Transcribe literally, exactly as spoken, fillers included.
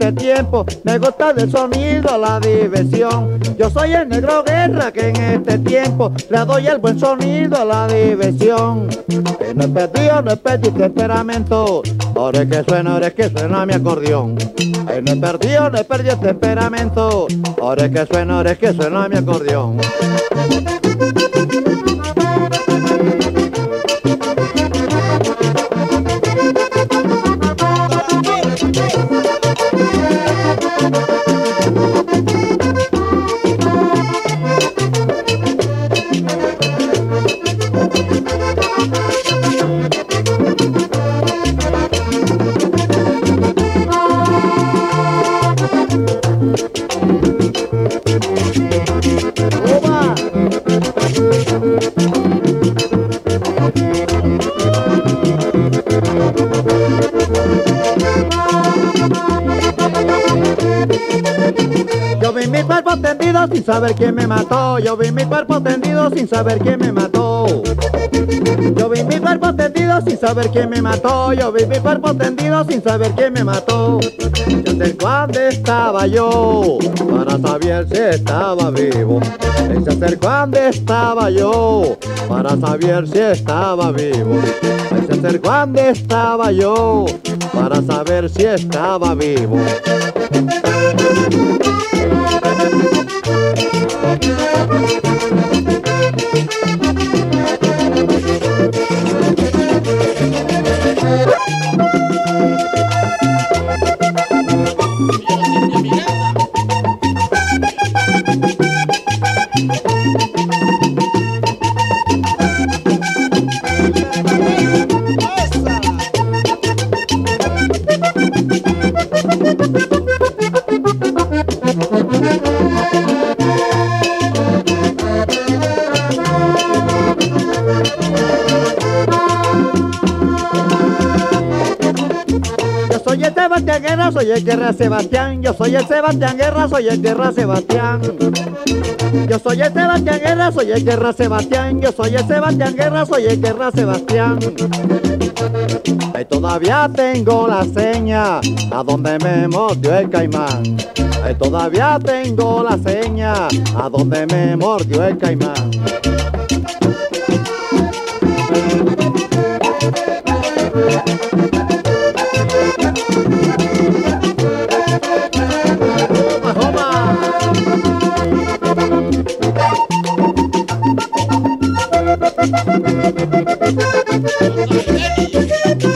este tiempo me gusta del sonido la diversión. Yo soy el negro guerra que en este tiempo le doy el buen sonido a la diversión. Que no he perdido, no he perdido temperamento, ahora es que suena, ahora es que suena mi acordeón. Que no he perdido, no he perdido temperamento, ahora es que suena, ahora es que suena mi acordeón. Yo vi mi cuerpo tendido sin saber quién me mató. Yo vi mi cuerpo tendido sin saber quién me mató. Yo vi mi cuerpo tendido sin saber quién me mató. Yo vi mi cuerpo tendido sin saber quién me mató. Se acercó donde estaba yo para saber si estaba vivo. Se acercó donde estaba yo para saber si estaba vivo. Se acercó donde estaba yo para saber si estaba vivo. Soy el Sebastián Guerra, soy el Guerra Sebastián. Yo soy el Sebastián Guerra, soy el Guerra Sebastián. Yo soy el Sebastián Guerra, soy el Guerra Sebastián. Yo soy el Sebastián Guerra, soy el Guerra Sebastián. Y todavía tengo la seña a donde me mordió el caimán. Y todavía tengo la seña a donde me mordió el caimán. Thank you.